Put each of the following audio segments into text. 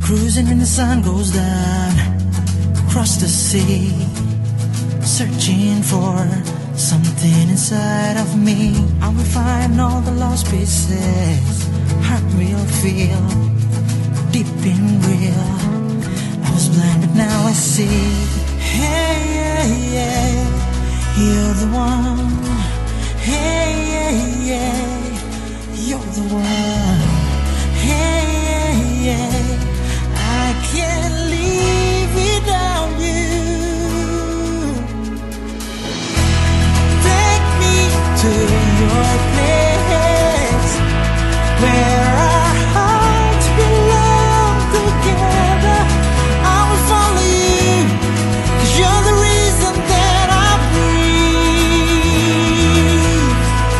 Cruising when the sun goes down, across the sea, searching for something inside of me. I will find all the lost pieces, heart will feel deep and real. I was blind but now I see. Hey, yeah, yeah, you're the one. Hey, yeah, yeah, you're the one. Hey, yeah, yeah, I can't live without you. Take me to your place where our hearts belong together. I will follow you, 'cause you're the reason that I breathe.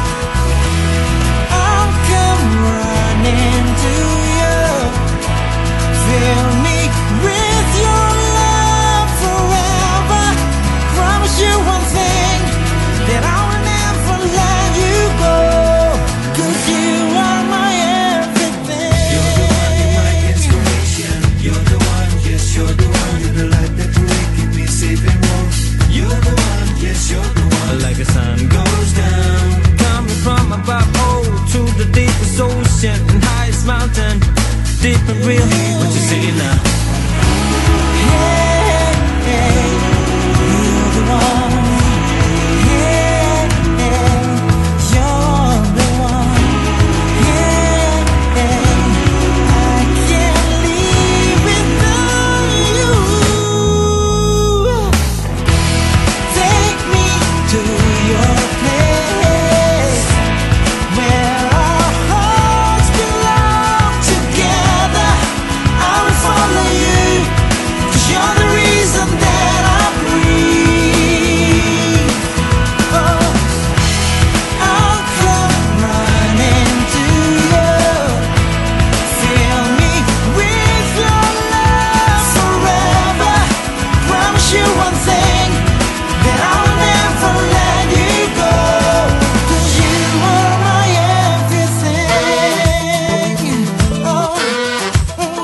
I'll come running to you. Fill me with your love forever. Promise you one thing, that I will never let you go, 'cause you are my everything. You're the one, you're my inspiration. You're the one, yes, you're the one. You're the light that will keep me safe and warm. You're the one, yes, you're the one. Like the sun goes down, coming from above, oh, to the deepest ocean and highest mountain, deep and real. What you say now? Hey, hey, you're the one. Hey, hey, you're the one. Hey, hey, I can't live without you. Take me to your place where our hearts belong together. I will follow you, 'cause you're the reason that I breathe. Oh, I'll come running to you. Fill me with your love forever. Promise you one thing, that I will never let you go, 'cause you are my everything. Oh, oh.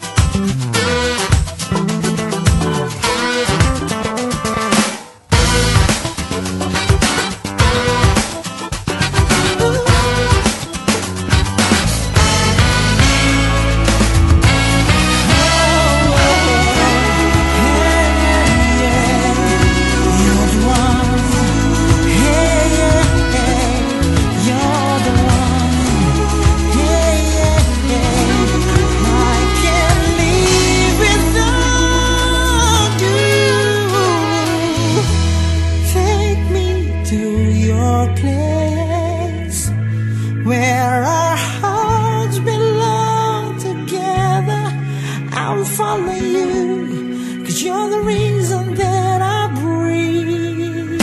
Place where our hearts belong together. I will follow you, 'cause you're the reason that I breathe.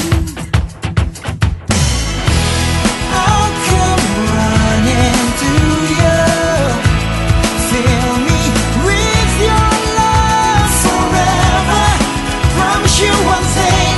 I'll come running to you. Fill me with your love forever. Promise you one thing,